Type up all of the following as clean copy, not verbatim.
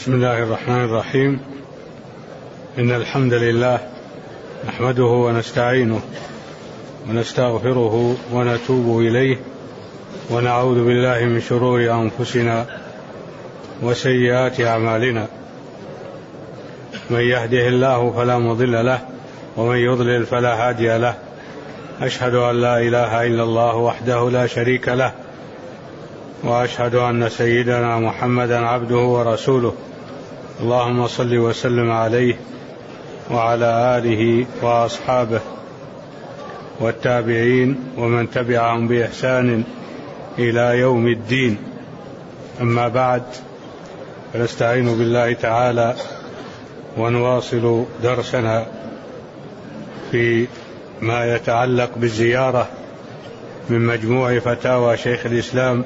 بسم الله الرحمن الرحيم. إن الحمد لله نحمده ونستعينه ونستغفره ونتوب إليه ونعوذ بالله من شرور أنفسنا وسيئات أعمالنا. من يهده الله فلا مضل له ومن يضلل فلا هادي له. أشهد أن لا إله إلا الله وحده لا شريك له، وأشهد أن سيدنا محمدا عبده ورسوله. اللهم صل وسلم عليه وعلى آله وأصحابه والتابعين ومن تبعهم بإحسان إلى يوم الدين. أما بعد، فنستعين بالله تعالى ونواصل درسنا في ما يتعلق بالزيارة من مجموع فتاوى شيخ الإسلام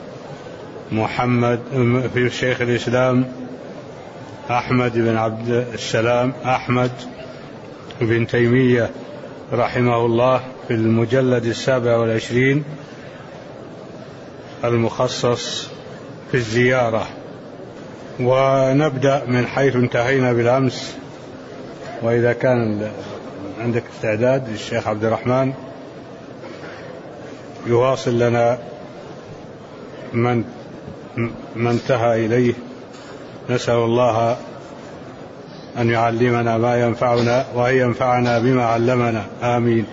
أحمد بن عبد السلام أحمد بن تيمية رحمه الله في المجلد 27 المخصص في الزيارة. ونبدأ من حيث انتهينا بالأمس، وإذا كان عندك استعداد الشيخ عبد الرحمن يواصل لنا من انتهى إليه. نسأل الله أن يعلمنا ما ينفعنا وأن ينفعنا بما علمنا، آمين.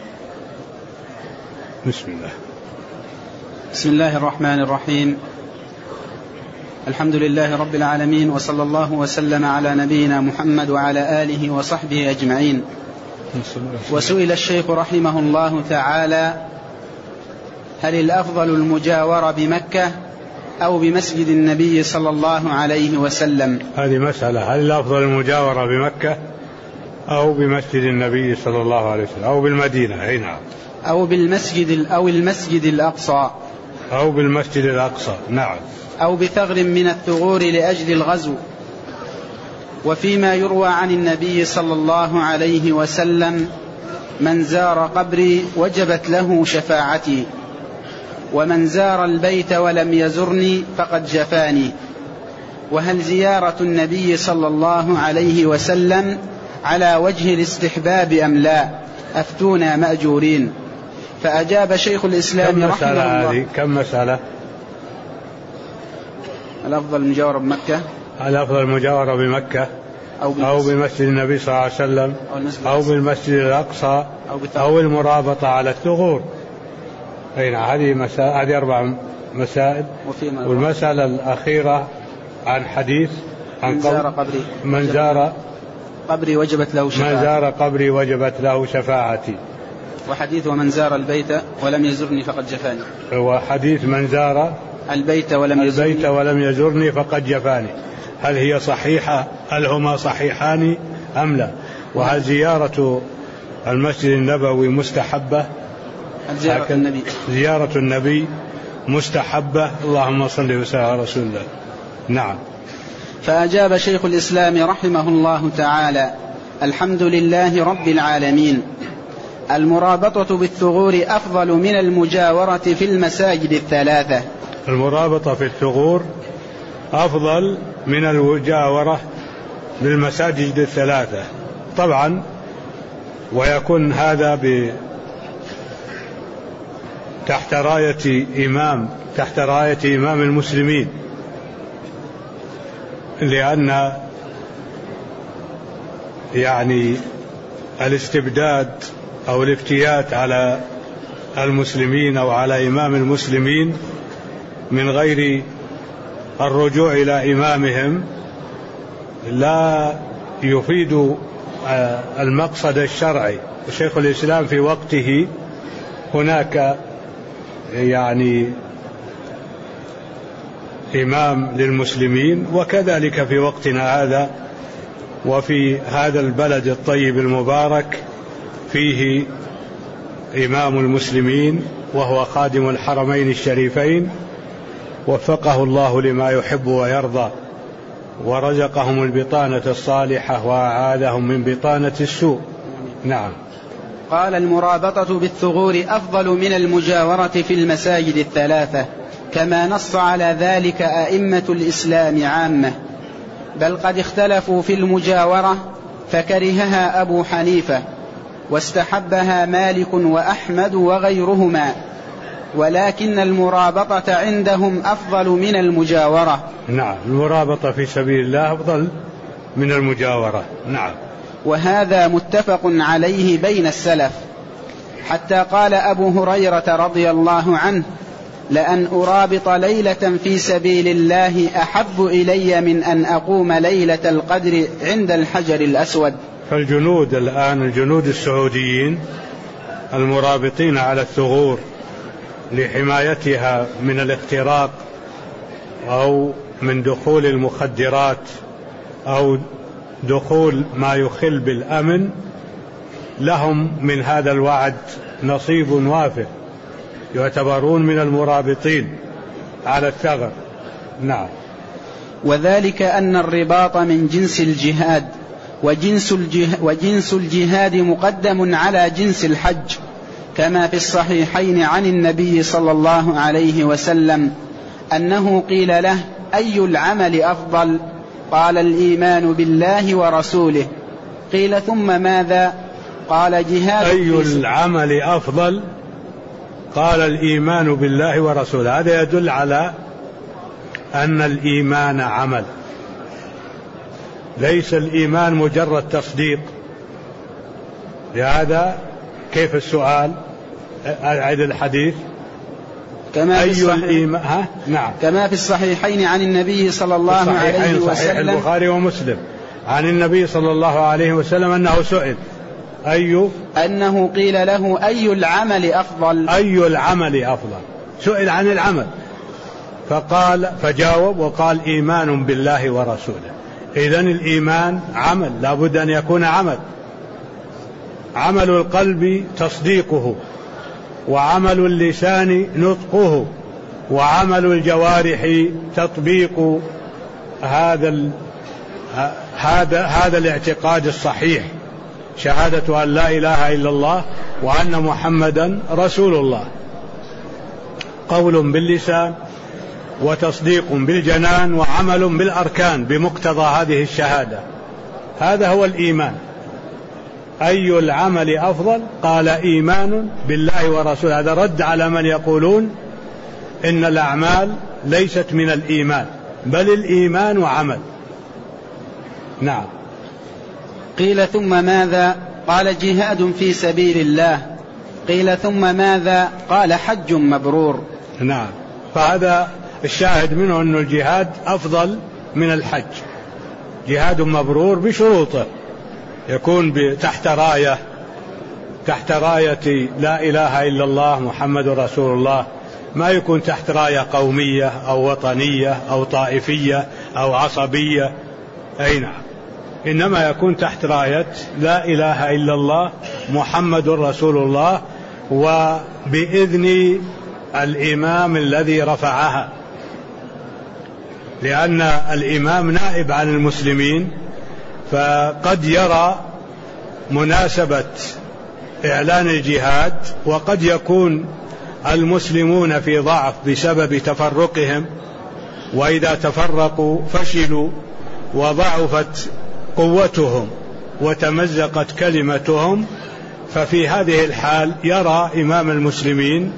بسم الله. بسم الله الرحمن الرحيم. الحمد لله رب العالمين، وصلى الله وسلم على نبينا محمد وعلى آله وصحبه أجمعين. وسئل الشيخ رحمه الله تعالى: هل الأفضل المجاورة بمكة أو بمسجد النبي صلى الله عليه وسلم؟ هذه مسألة، هل الأفضل المجاورة بمكة أو بمسجد النبي صلى الله عليه وسلم أو بالمدينة؟ نعم. أو المسجد الأقصى. أو بالمسجد الأقصى، نعم. أو بثغر من الثغور لأجل الغزو. وفيما يروى عن النبي صلى الله عليه وسلم: من زار قبري وجبت له شفاعتي، ومن زار البيت ولم يزرني فقد جفاني. وهل زيارة النبي صلى الله عليه وسلم على وجه الاستحباب أم لا؟ أفتونا مأجورين. فأجاب شيخ الإسلام رحمه الله. كم مسألة؟ الأفضل المجاورة بمكة، الأفضل المجاورة بمكة أو بمسجد النبي صلى الله عليه وسلم أو بالمسجد الأقصى أو المرابطة على الثغور. هذه 4 مسائل. والمسألة الأخيرة عن حديث عن من زار قبري وجبت له شفاعتي. من زار قبري وجبت له شفاعتي. وحديث ومن زار البيت ولم يزرني فقد جفاني. وحديث من زار البيت ولم يزرني فقد جفاني. هل هي صحيحة؟ هل هما صحيحان أم لا؟ وهل زيارة المسجد النبوي مستحبة؟ زيارة النبي مستحبة. اللهم صل وسلم على رسول الله. نعم. فأجاب شيخ الإسلام رحمه الله تعالى: الحمد لله رب العالمين. المرابطة بالثغور أفضل من المجاورة في المساجد الثلاثة. المرابطة في الثغور أفضل من المجاورة بالمساجد الثلاثة طبعا، ويكون هذا تحت راية إمام المسلمين، لأن الاستبداد أو الافتيات على المسلمين أو على إمام المسلمين من غير الرجوع إلى إمامهم لا يفيد المقصد الشرعي. شيخ الإسلام في وقته هناك إمام للمسلمين، وكذلك في وقتنا هذا وفي هذا البلد الطيب المبارك فيه إمام المسلمين وهو خادم الحرمين الشريفين، وفقه الله لما يحب ويرضى، ورزقهم البطانة الصالحة وأعاذهم من بطانة السوء. نعم. قال: المرابطة بالثغور أفضل من المجاورة في المساجد الثلاثة، كما نص على ذلك أئمة الإسلام عامة، بل قد اختلفوا في المجاورة فكرهها أبو حنيفة واستحبها مالك وأحمد وغيرهما، ولكن المرابطة عندهم أفضل من المجاورة. نعم، المرابطة في سبيل الله أفضل من المجاورة. نعم. وهذا متفق عليه بين السلف، حتى قال أبو هريرة رضي الله عنه: لأن أرابط ليلة في سبيل الله أحب إلي من أن أقوم ليلة القدر عند الحجر الأسود. فالجنود الآن، الجنود السعوديين المرابطين على الثغور لحمايتها من الاختراق أو من دخول المخدرات أو دخول ما يخل بالأمن، لهم من هذا الوعد نصيب وافر، يعتبرون من المرابطين على الثغر. نعم. وذلك أن الرباط من جنس الجهاد، وجنس الجهاد مقدم على جنس الحج، كما في الصحيحين عن النبي صلى الله عليه وسلم أنه قيل له: أي العمل أفضل؟ قال: الإيمان بالله ورسوله. قيل: ثم ماذا؟ قال: جهاد. أي العمل أفضل؟ قال: الإيمان بالله ورسوله. هذا يدل على أن الإيمان عمل، ليس الإيمان مجرد تصديق. لهذا كيف السؤال؟ أعد الحديث. كما في الصحيحين عن النبي صلى الله عليه وسلم، صحيح البخاري ومسلم، عن النبي صلى الله عليه وسلم أنه سئل أنه قيل له: أي العمل أفضل؟ أي العمل أفضل؟ سئل عن العمل فجاوب وقال: إيمان بالله ورسوله. إذن الإيمان عمل، لا بد أن يكون عمل القلب تصديقه، وعمل اللسان نطقه، وعمل الجوارح تطبيق هذا الاعتقاد الصحيح، شهادة أن لا إله إلا الله وأن محمدا رسول الله. قول باللسان وتصديق بالجنان وعمل بالأركان بمقتضى هذه الشهادة، هذا هو الإيمان. أي العمل أفضل؟ قال: إيمان بالله ورسوله. هذا رد على من يقولون إن الأعمال ليست من الإيمان، بل الإيمان عمل. نعم. قيل: ثم ماذا؟ قال: جهاد في سبيل الله. قيل: ثم ماذا؟ قال: حج مبرور. نعم. فهذا الشاهد منه أن الجهاد أفضل من الحج. جهاد مبرور بشروطه، يكون تحت راية لا إله إلا الله محمد رسول الله، ما يكون تحت راية قومية أو وطنية أو طائفية أو عصبية. أي نعم، إنما يكون تحت راية لا إله إلا الله محمد رسول الله، وبإذن الإمام الذي رفعها، لأن الإمام نائب عن المسلمين، فقد يرى مناسبة إعلان الجهاد، وقد يكون المسلمون في ضعف بسبب تفرقهم، وإذا تفرقوا فشلوا وضعفت قوتهم وتمزقت كلمتهم، ففي هذه الحال يرى إمام المسلمين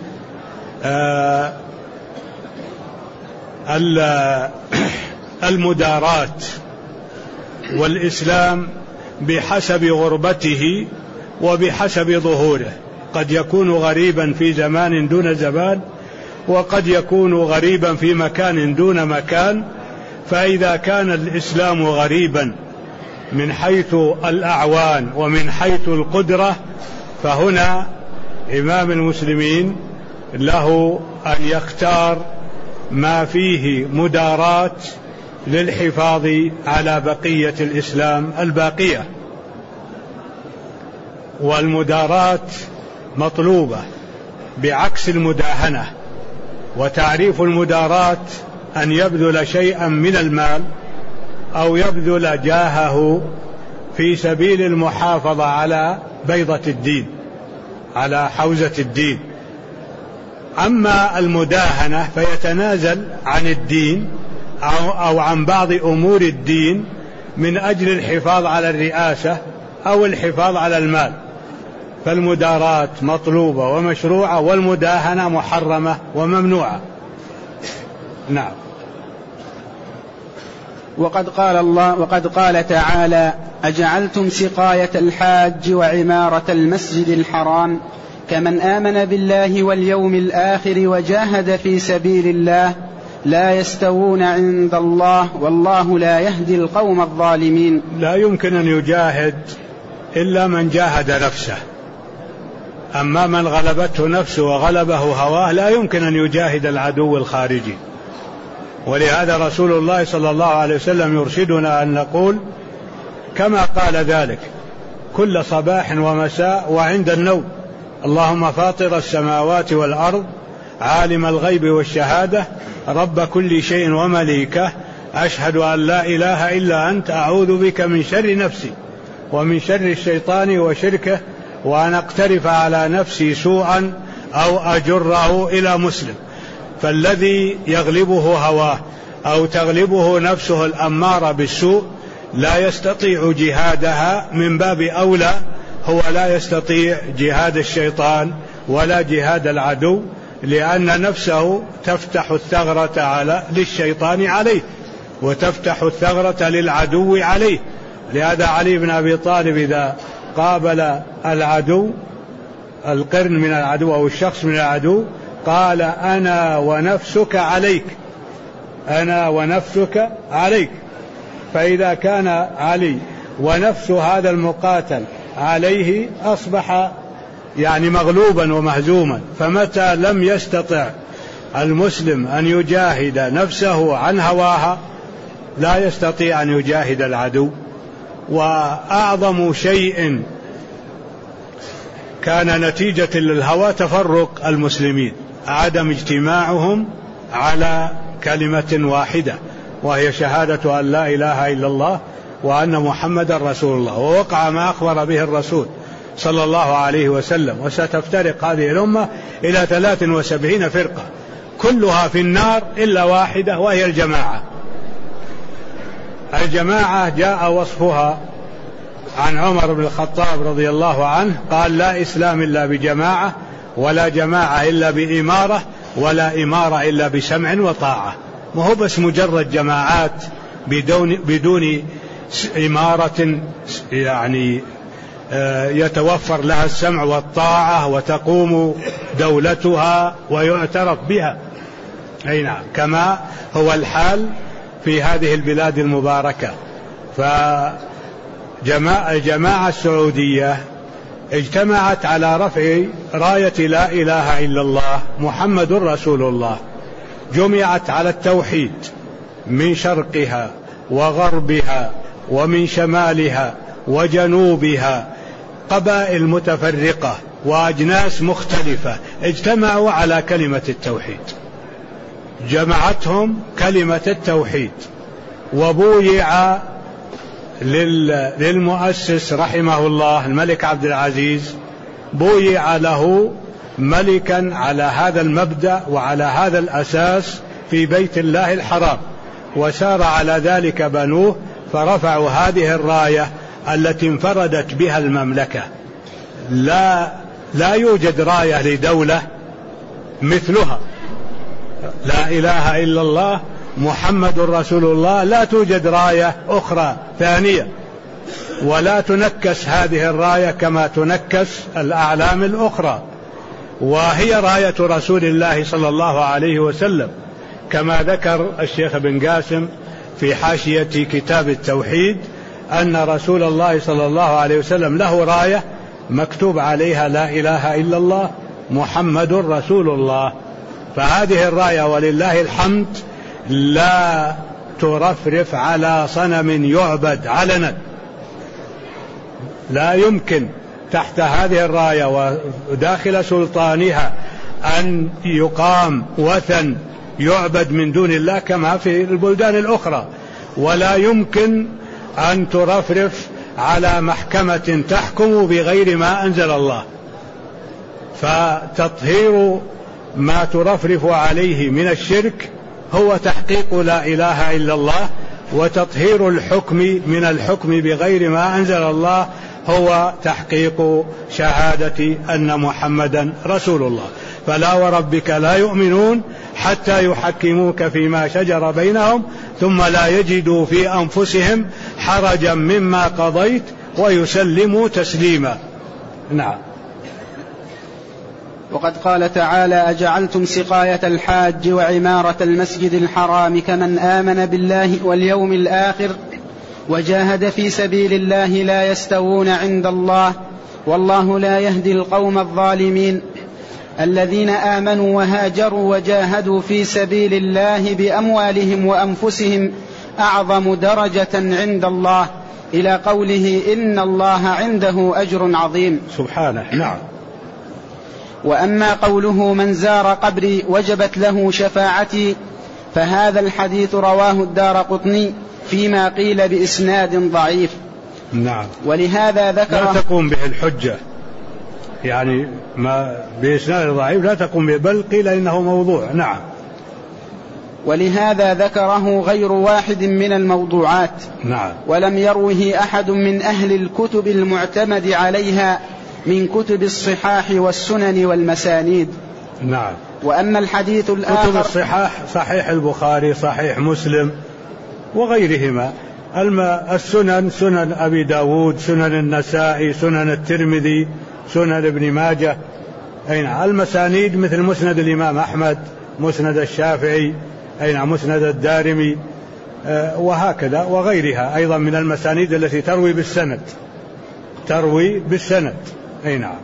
المدارات والإسلام بحسب غربته وبحسب ظهوره. قد يكون غريبا في زمان دون زمان، وقد يكون غريبا في مكان دون مكان. فإذا كان الإسلام غريبا من حيث الأعوان ومن حيث القدرة، فهنا إمام المسلمين له أن يختار ما فيه مدارات للحفاظ على بقية الإسلام الباقية. والمدارات مطلوبة بعكس المداهنة. وتعريف المدارات أن يبذل شيئا من المال أو يبذل جاهه في سبيل المحافظة على بيضة الدين، على حوزة الدين. أما المداهنة فيتنازل عن الدين أو عن بعض أمور الدين من أجل الحفاظ على الرئاسة أو الحفاظ على المال، فالمداراة مطلوبة ومشروعة، والمداهنة محرمة وممنوعة. نعم. وقد قال تعالى: أجعلتم سقاية الحاج وعمارة المسجد الحرام كمن آمن بالله واليوم الآخر وجاهد في سبيل الله لا يستوون عند الله والله لا يهدي القوم الظالمين. لا يمكن أن يجاهد إلا من جاهد نفسه، أما من غلبته نفسه وغلبه هواه لا يمكن أن يجاهد العدو الخارجي. ولهذا رسول الله صلى الله عليه وسلم يرشدنا أن نقول كما قال ذلك كل صباح ومساء وعند النوم: اللهم فاطر السماوات والأرض عالم الغيب والشهادة رب كل شيء ومليكه أشهد أن لا إله إلا أنت أعوذ بك من شر نفسي ومن شر الشيطان وشركه وأن أقترف على نفسي سوءا أو أجره إلى مسلم. فالذي يغلبه هواه أو تغلبه نفسه الأمارة بالسوء لا يستطيع جهادها، من باب أولى هو لا يستطيع جهاد الشيطان ولا جهاد العدو، لأن نفسه تفتح الثغرة للشيطان عليه وتفتح الثغرة للعدو عليه. لهذا علي بن أبي طالب إذا قابل العدو، القرن من العدو أو الشخص من العدو، قال: أنا ونفسك عليك، أنا ونفسك عليك. فإذا كان علي ونفس هذا المقاتل عليه أصبح مغلوبا ومهزوما. فمتى لم يستطع المسلم أن يجاهد نفسه عن هواها لا يستطيع أن يجاهد العدو. وأعظم شيء كان نتيجة للهوى تفرق المسلمين، عدم اجتماعهم على كلمة واحدة وهي شهادة أن لا إله إلا الله وأن محمد رسول الله. ووقع ما أخبر به الرسول صلى الله عليه وسلم: وستفترق هذه الأمة إلى 73 فرقة كلها في النار إلا واحدة وهي الجماعة. الجماعة جاء وصفها عن عمر بن الخطاب رضي الله عنه قال: لا إسلام إلا بجماعة، ولا جماعة إلا بإمارة، ولا إمارة إلا بسمع وطاعة. ما هو بس مجرد جماعات بدون إمارة يتوفر لها السمع والطاعة وتقوم دولتها ويعترف بها. أي نعم، كما هو الحال في هذه البلاد المباركة. فجماعة السعودية اجتمعت على رفع راية لا إله إلا الله محمد رسول الله، جمعت على التوحيد من شرقها وغربها ومن شمالها وجنوبها، قبائل متفرقة وأجناس مختلفة اجتمعوا على كلمة التوحيد، جمعتهم كلمة التوحيد. وبويع للمؤسس رحمه الله الملك عبد العزيز، بويع له ملكا على هذا المبدأ وعلى هذا الأساس في بيت الله الحرام، وسار على ذلك بنوه فرفعوا هذه الراية التي انفردت بها المملكة. لا يوجد راية لدولة مثلها، لا إله إلا الله محمد رسول الله، لا توجد راية أخرى ثانية، ولا تنكس هذه الراية كما تنكس الأعلام الأخرى، وهي راية رسول الله صلى الله عليه وسلم، كما ذكر الشيخ بن قاسم في حاشية كتاب التوحيد أن رسول الله صلى الله عليه وسلم له راية مكتوب عليها لا إله إلا الله محمد رسول الله. فهذه الراية ولله الحمد لا ترفرف على صنم يعبد علنا، لا يمكن تحت هذه الراية وداخل سلطانها أن يقام وثن يعبد من دون الله كما في البلدان الأخرى، ولا يمكن أن ترفرف على محكمة تحكم بغير ما أنزل الله. فتطهير ما ترفرف عليه من الشرك هو تحقيق لا إله إلا الله وتطهير الحكم من الحكم بغير ما أنزل الله، هو تحقيق شهادة أن محمدا رسول الله. فلا وربك لا يؤمنون حتى يحكموك فيما شجر بينهم ثم لا يجدوا في أنفسهم حرجا مما قضيت ويسلموا تسليما. نعم. وقد قال تعالى: أجعلتم سقاية الحاج وعمارة المسجد الحرام كمن آمن بالله واليوم الآخر وجاهد في سبيل الله لا يستوون عند الله والله لا يهدي القوم الظالمين. الذين آمنوا وهاجروا وجاهدوا في سبيل الله بأموالهم وأنفسهم أعظم درجة عند الله، إلى قوله: إن الله عنده أجر عظيم. سبحانه. نعم. وأما قوله: من زار قبري وجبت له شفاعتي، فهذا الحديث رواه الدارقطني فيما قيل بإسناد ضعيف. نعم. ولهذا ذكر لا تقوم به الحجة، يعني ما بإسناد ضعيف لا تقوم به، بل قيل إنه موضوع. نعم. ولهذا ذكره غير واحد من الموضوعات. نعم. ولم يروه أحد من أهل الكتب المعتمد عليها من كتب الصحاح والسنن والمسانيد. نعم. وأما الحديث الآخر كتب الصحاح صحيح البخاري، صحيح مسلم وغيرهما. السنن سنن أبي داود، سنن النسائي، سنن الترمذي، سنن ابن ماجه. المسانيد مثل مسند الإمام أحمد، مسند الشافعي، مسند الدارمي، وهكذا وغيرها أيضا من المسانيد التي تروي بالسند. نعم.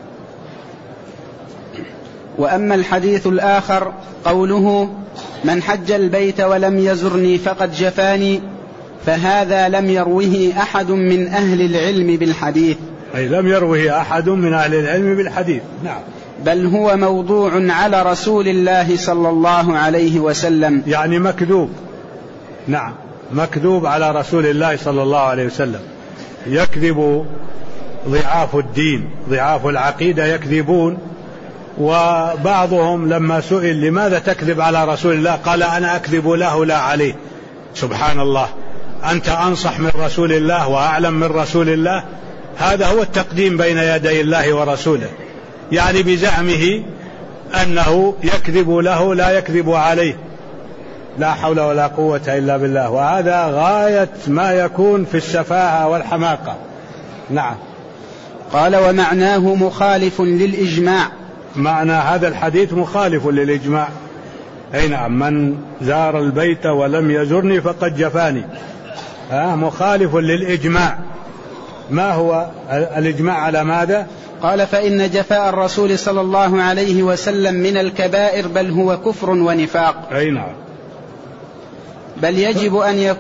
وأما الحديث الآخر قوله: من حج البيت ولم يزرني فقد جفاني، فهذا لم يروه أحد من أهل العلم بالحديث. لم يروه أحد من أهل العلم بالحديث. نعم. بل هو موضوع على رسول الله صلى الله عليه وسلم، يعني مكذوب. نعم، مكذوب على رسول الله صلى الله عليه وسلم. يكذب ضعاف الدين، ضعاف العقيدة يكذبون. وبعضهم لما سئل لماذا تكذب على رسول الله قال: أنا أكذب له لا عليه. سبحان الله، أنت أنصح من رسول الله وأعلم من رسول الله. هذا هو التقديم بين يدي الله ورسوله، يعني بزعمه أنه يكذب له لا يكذب عليه. لا حول ولا قوة إلا بالله. وهذا غاية ما يكون في السفاهة والحماقة. نعم. قال: ومعناه مخالف للإجماع. معنى هذا الحديث مخالف للإجماع. نعم. من زار البيت ولم يزرني فقد جفاني، مخالف للإجماع. ما هو الإجماع على ماذا؟ قال: فإن جفاء الرسول صلى الله عليه وسلم من الكبائر، بل هو كفر ونفاق. نعم. بل يجب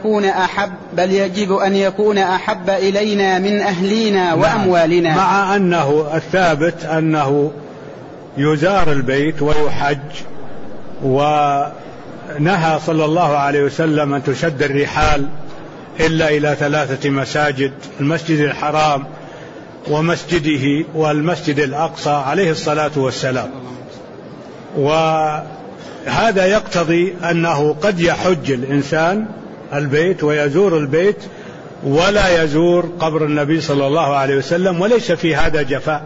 أن يكون أحب إلينا من أهلينا وأموالنا. مع أنه الثابت أنه يزار البيت ويحج، ونهى صلى الله عليه وسلم أن تشد الرحال إلا إلى 3 مساجد: المسجد الحرام ومسجده والمسجد الأقصى عليه الصلاة والسلام. وهذا يقتضي أنه قد يحج الإنسان البيت ويزور البيت ولا يزور قبر النبي صلى الله عليه وسلم، وليس في هذا جفاء،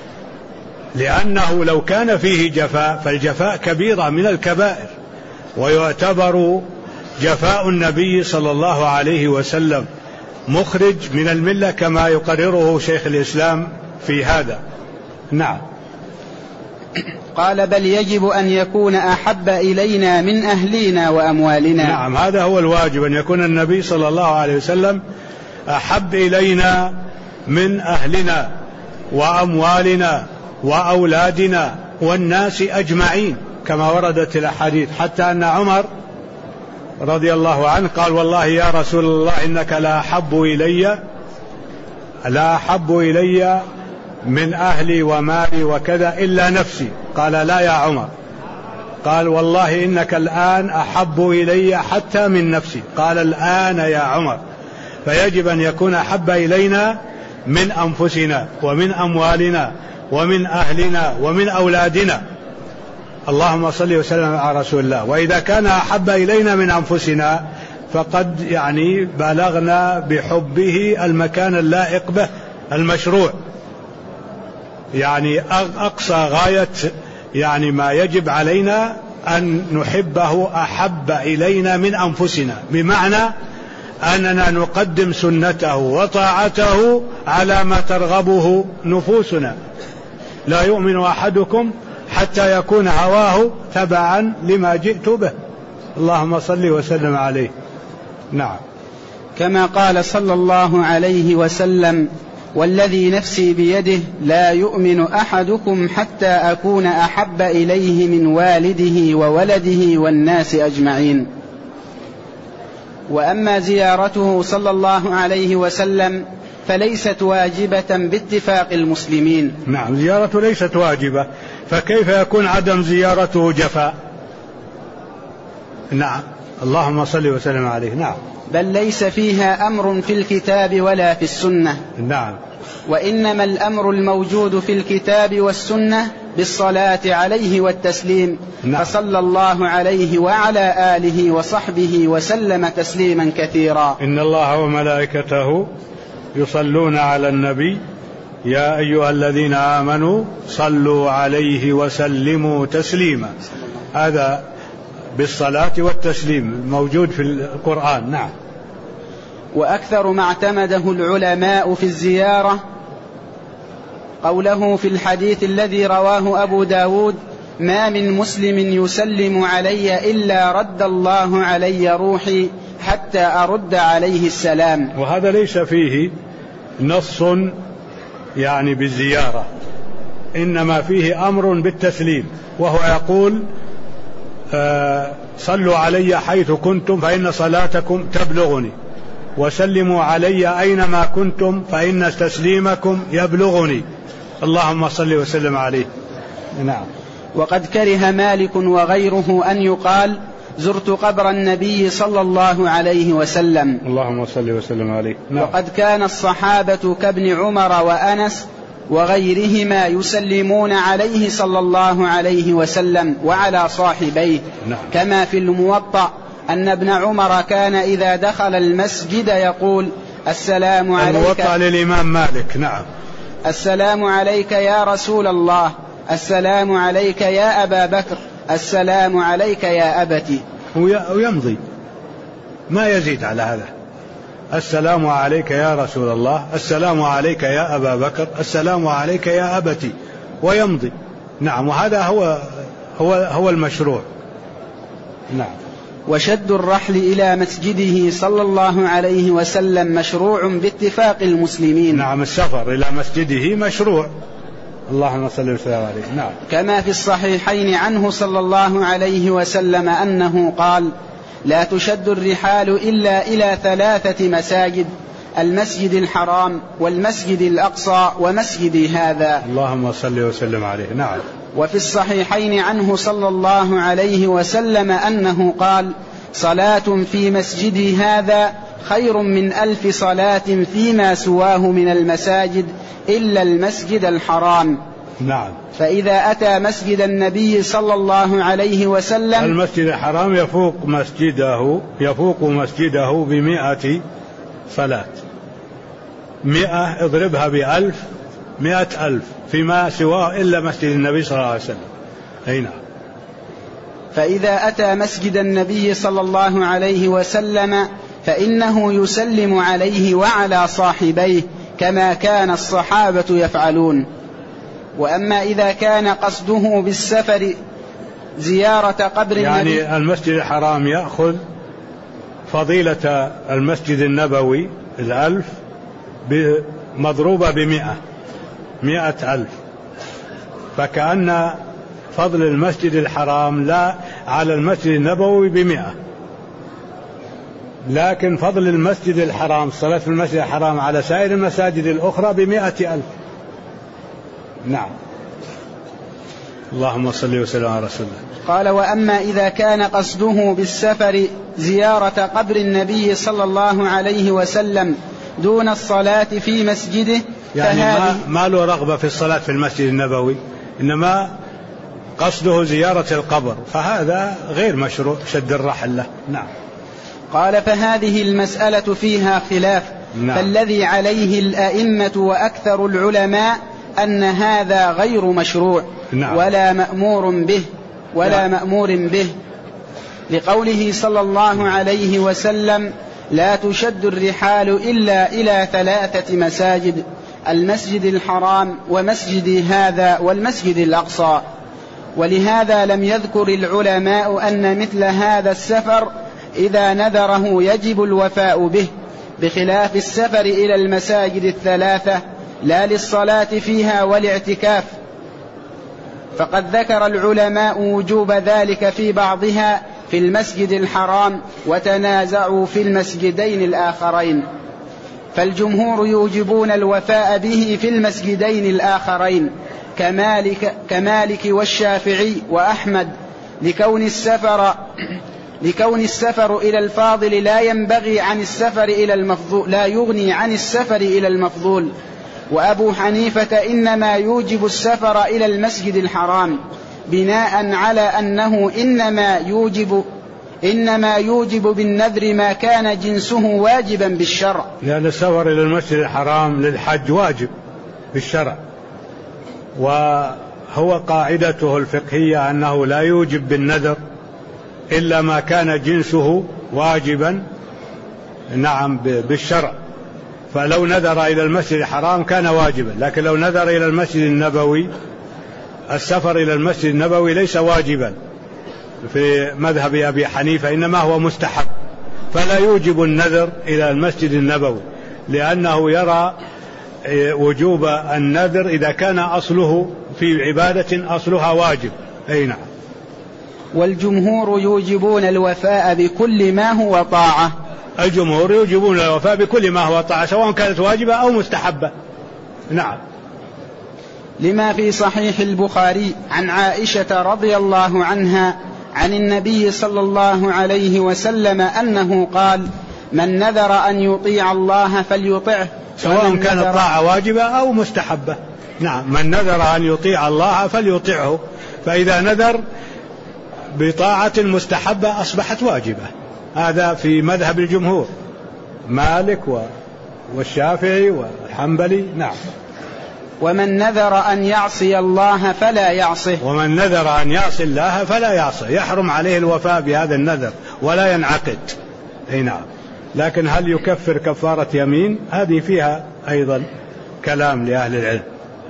لأنه لو كان فيه جفاء فالجفاء كبيرة من الكبائر، ويعتبر جفاء النبي صلى الله عليه وسلم مخرج من الملة كما يقرره شيخ الإسلام في هذا. نعم. قال: بل يجب أن يكون أحب إلينا من أهلنا وأموالنا. نعم، هذا هو الواجب، أن يكون النبي صلى الله عليه وسلم أحب إلينا من أهلنا وأموالنا وأولادنا والناس أجمعين، كما وردت الأحاديث، حتى أن عمر رضي الله عنه قال: والله يا رسول الله إنك لا أحب إلي من أهلي ومالي وكذا إلا نفسي. قال: لا يا عمر. قال: والله إنك الآن أحب إلي حتى من نفسي. قال: الآن يا عمر. فيجب أن يكون أحب إلينا من أنفسنا ومن أموالنا ومن أهلنا ومن أولادنا. اللهم صل وسلم على رسول الله. وإذا كان أحب إلينا من أنفسنا فقد يعني بلغنا بحبه المكان اللائق به المشروع، يعني أقصى غاية يعني ما يجب علينا أن نحبه أحب إلينا من أنفسنا، بمعنى أننا نقدم سنته وطاعته على ما ترغبه نفوسنا. لا يؤمن أحدكم حتى يكون هواه تبعا لما جئت به. اللهم صل وسلم عليه. نعم. كما قال صلى الله عليه وسلم: والذي نفسي بيده لا يؤمن أحدكم حتى أكون أحب إليه من والده وولده والناس أجمعين. وأما زيارته صلى الله عليه وسلم فليست واجبة باتفاق المسلمين. نعم، زيارته ليست واجبة، فكيف يكون عدم زيارته جفاء؟ نعم، اللهم صل وسلم عليه. نعم. بل ليس فيها أمر في الكتاب ولا في السنة. نعم. وإنما الأمر الموجود في الكتاب والسنة بالصلاة عليه والتسليم. نعم. فصلى الله عليه وعلى آله وصحبه وسلم تسليما كثيرا. إن الله وملائكته يصلون على النبي يا أيها الذين آمنوا صلوا عليه وسلموا تسليما. هذا بالصلاة والتسليم موجود في القرآن. نعم. وأكثر ما اعتمده العلماء في الزيارة قوله في الحديث الذي رواه أبو داود: ما من مسلم يسلم علي إلا رد الله علي روحي حتى أرد عليه السلام. وهذا ليس فيه نص يعني بالزيارة، إنما فيه أمر بالتسليم، وهو يقول صلوا علي حيث كنتم فإن صلاتكم تبلغني، وسلموا علي أينما كنتم فإن تسليمكم يبلغني. اللهم صل وسلم عليه. نعم. وقد كره مالك وغيره أن يقال: زرت قبر النبي صلى الله عليه وسلم. اللهم صل وسلم عليه. نعم. وقد كان الصحابة كابن عمر وأنس وغيرهما يسلمون عليه صلى الله عليه وسلم وعلى صاحبيه. نعم. كما في الموطأ أن ابن عمر كان إذا دخل المسجد يقول: السلام عليك. الموطأ للإمام مالك. نعم. السلام عليك يا رسول الله، السلام عليك يا أبا بكر، السلام عليك يا أبتي. ويمضي، ما يزيد على هذا. السلام عليك يا رسول الله، السلام عليك يا أبا بكر، السلام عليك يا أبتي، ويمضي. نعم. وهذا هو المشروع. نعم. وشد الرحل إلى مسجده صلى الله عليه وسلم مشروع باتفاق المسلمين. نعم، السفر إلى مسجده مشروع. اللهم صل وسلم عليه. نعم. كما في الصحيحين عنه صلى الله عليه وسلم أنه قال: لا تشد الرحال إلا إلى 3 مساجد: المسجد الحرام والمسجد الأقصى ومسجدي هذا. اللهم صل وسلم عليه. نعم. وفي الصحيحين عنه صلى الله عليه وسلم أنه قال: صلاة في مسجدي هذا خير من 1000 صلاة فيما سواه من المساجد إلا المسجد الحرام. نعم. فإذا أتى مسجد النبي صلى الله عليه وسلم، المسجد الحرام يفوق مسجده ب100 صلاة. 100 اضربها ب1000، 100,000 فيما سواه إلا مسجد النبي صلى الله عليه وسلم. أي نعم. فإذا أتى مسجد النبي صلى الله عليه وسلم فإنه يسلم عليه وعلى صاحبيه كما كان الصحابة يفعلون. وأما إذا كان قصده بالسفر زيارة قبر النبي، يعني المسجد الحرام يأخذ فضيلة المسجد النبوي 1000 مضروبة ب100,000، فكأن فضل المسجد الحرام لا على المسجد النبوي ب100، لكن فضل المسجد الحرام، الصلاة في المسجد الحرام على سائر المساجد الأخرى ب100,000. نعم. اللهم صل وسلم على رسول الله. قال: وأما إذا كان قصده بالسفر زيارة قبر النبي صلى الله عليه وسلم دون الصلاة في مسجده، يعني ما له رغبة في الصلاة في المسجد النبوي، إنما قصده زيارة القبر، فهذا غير مشروع شد الرحل له. نعم. قال فهذه المسألة فيها خلاف. نعم. فالذي عليه الأئمة وأكثر العلماء أن هذا غير مشروع. نعم. ولا مأمور به لقوله صلى الله عليه وسلم لا تشد الرحال إلا إلى 3 مساجد: المسجد الحرام ومسجد هذا والمسجد الأقصى. ولهذا لم يذكر العلماء أن مثل هذا السفر إذا نذره يجب الوفاء به، بخلاف السفر إلى المساجد 3 لا للصلاة فيها والاعتكاف، فقد ذكر العلماء وجوب ذلك في بعضها في المسجد الحرام وتنازعوا في المسجدين الآخرين، فالجمهور يوجبون الوفاء به في المسجدين الآخرين كمالك والشافعي وأحمد، لكون السفر إلى الفاضل لا ينبغي عن السفر إلى المفضول، لا يغني عن السفر إلى المفضول. وأبو حنيفة إنما يوجب السفر إلى المسجد الحرام بناء على أنه إنما يوجب بالنذر ما كان جنسه واجبا بالشرع، لأن السفر إلى المسجد الحرام للحج واجب بالشرع، وهو قاعدته الفقهية أنه لا يوجب بالنذر إلا ما كان جنسه واجبا نعم بالشرع. فلو نذر إلى المسجد الحرام كان واجبا، لكن لو نذر إلى المسجد النبوي، السفر إلى المسجد النبوي ليس واجبا في مذهب أبي حنيفة، إنما هو مستحب، فلا يوجب النذر إلى المسجد النبوي، لأنه يرى وجوب النذر إذا كان أصله في عبادة أصلها واجب. أي نعم. والجمهور يوجبون الوفاء بكل ما هو طاعة. الجمهور يوجبون الوفاء بكل ما هو طاعة سواء كانت واجبة أو مستحبة. نعم. لما في صحيح البخاري عن عائشة رضي الله عنها عن النبي صلى الله عليه وسلم أنه قال: من نذر أن يطيع الله فليطعه، سواء كانت طاعة واجبة أو مستحبة. نعم. من نذر أن يطيع الله فليطعه، فإذا نذر بطاعة مستحبة أصبحت واجبة. هذا في مذهب الجمهور، مالك والشافعي والحنبلي. نعم. ومن نذر أن يعصي الله فلا يعصه، ومن نذر أن يعصي الله فلا يعصي، يحرم عليه الوفاء بهذا النذر ولا ينعقد. أي نعم. لكن هل يكفر كفارة يمين؟ هذه فيها أيضا كلام لأهل العلم.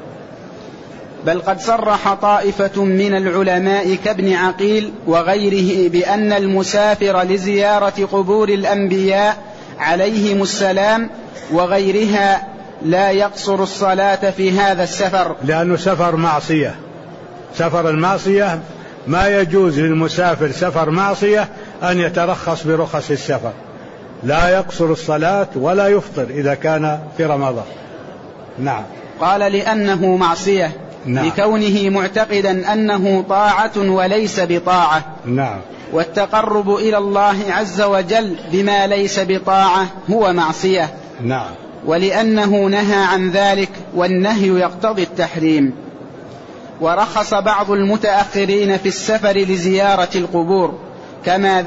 بل قد صرح طائفة من العلماء كابن عقيل وغيره بأن المسافر لزيارة قبور الأنبياء عليهم السلام وغيرها لا يقصر الصلاة في هذا السفر، لأنه سفر معصية. سفر المعصية ما يجوز للمسافر سفر معصية أن يترخص برخص السفر، لا يقصر الصلاة ولا يفطر إذا كان في رمضان. نعم. قال لأنه معصية. نعم. لكونه معتقدا أنه طاعة وليس بطاعة. نعم. والتقرب إلى الله عز وجل بما ليس بطاعة هو معصية. نعم. ولأنه نهى عن ذلك، والنهي يقتضي التحريم. ورخص بعض المتأخرين في السفر لزيارة القبور كما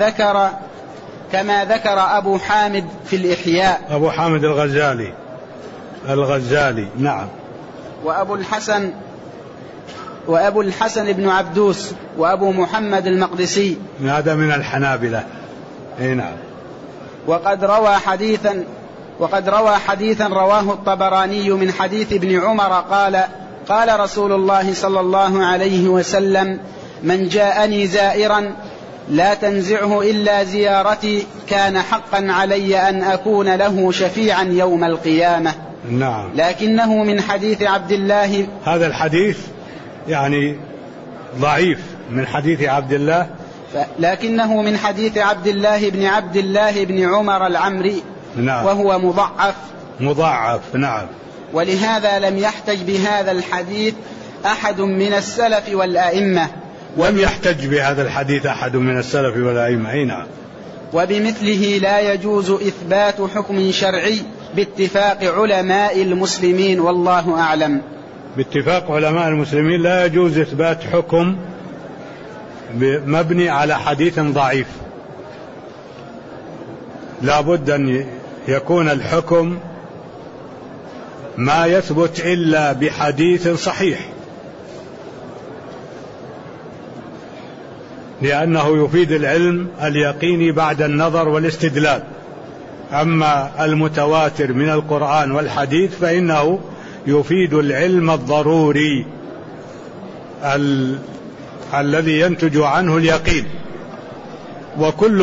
ذكر أبو حامد في الإحياء، أبو حامد الغزالي. نعم. وأبو الحسن بن عبدوس وأبو محمد المقدسي، هذا من الحنابلة. أي نعم. وقد روى حديثا رواه الطبراني من حديث ابن عمر قال رسول الله صلى الله عليه وسلم: من جاءني زائرا لا تنزعه إلا زيارتي كان حقا علي أن أكون له شفيعا يوم القيامة. نعم. لكنه من حديث عبد الله، هذا الحديث يعني ضعيف من حديث عبد الله، لكنه من حديث عبد الله بن عمر العمري. نعم. وهو مضعف. نعم. ولهذا لم يحتج بهذا الحديث أحد من السلف والأئمة. لم يحتج بهذا الحديث أحد من السلف والأئمة. أي نعم. وبمثله لا يجوز إثبات حكم شرعي باتفاق علماء المسلمين، والله أعلم. باتفاق علماء المسلمين لا يجوز إثبات حكم مبني على حديث ضعيف. لا بد أن يكون الحكم ما يثبت إلا بحديث صحيح، لأنه يفيد العلم اليقيني بعد النظر والاستدلال. أما المتواتر من القرآن والحديث فإنه يفيد العلم الضروري الذي ينتج عنه اليقين. وكل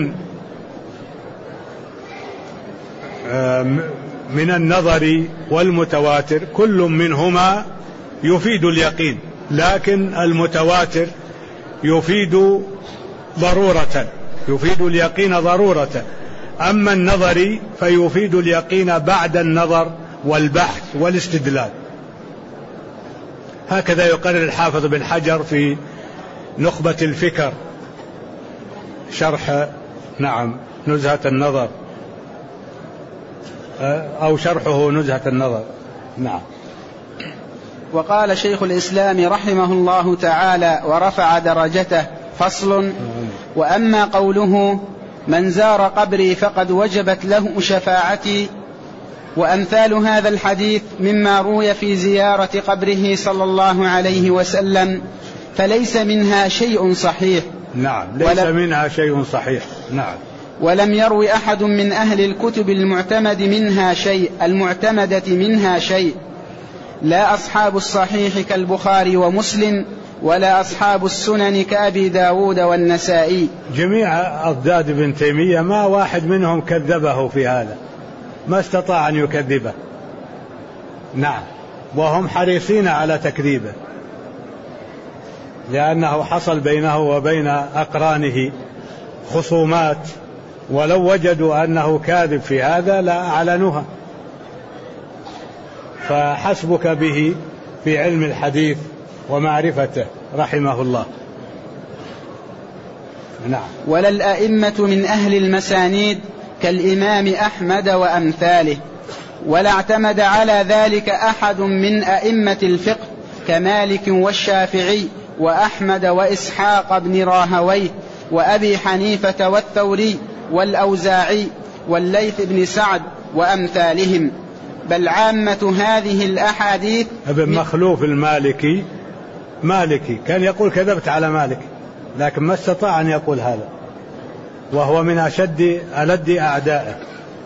من النظر والمتواتر كل منهما يفيد اليقين، لكن المتواتر يفيد اليقين ضرورة، أما النظري فيفيد اليقين بعد النظر والبحث والاستدلال. هكذا يقرر الحافظ بن حجر في نخبة الفكر شرح نزهة النظر، أو شرحه نزهة النظر. وقال شيخ الإسلام رحمه الله تعالى ورفع درجته: فصل: وأما قوله من زار قبري فقد وجبت له شفاعتي، وأمثال هذا الحديث مما روي في زيارة قبره صلى الله عليه وسلم، فليس منها شيء صحيح. ليس منها شيء صحيح. ولم يروي أحد من أهل الكتب المعتمدة منها شيء، لا أصحاب الصحيح كالبخاري ومسلم، ولا أصحاب السنن كأبي داود والنسائي. جميع أضداد ابن تيمية ما واحد منهم كذبه في هذا، ما استطاع أن يكذبه. وهم حريصين على تكذيبه، لأنه حصل بينه وبين أقرانه خصومات، ولو وجدوا أنه كاذب في هذا لا أعلنوها. فحسبك به في علم الحديث ومعرفته رحمه الله. ولا الأئمة من أهل المسانيد كالإمام أحمد وأمثاله، ولا اعتمد على ذلك أحد من أئمة الفقه كمالك والشافعي وأحمد وإسحاق بن راهويه وأبي حنيفة والثوري والأوزاعي والليث بن سعد وأمثالهم، بل عامة هذه الأحاديث. ابن مخلوف المالكي كان يقول كذبت على مالك، لكن ما استطاع أن يقول هذا، وهو من ألد أعدائه.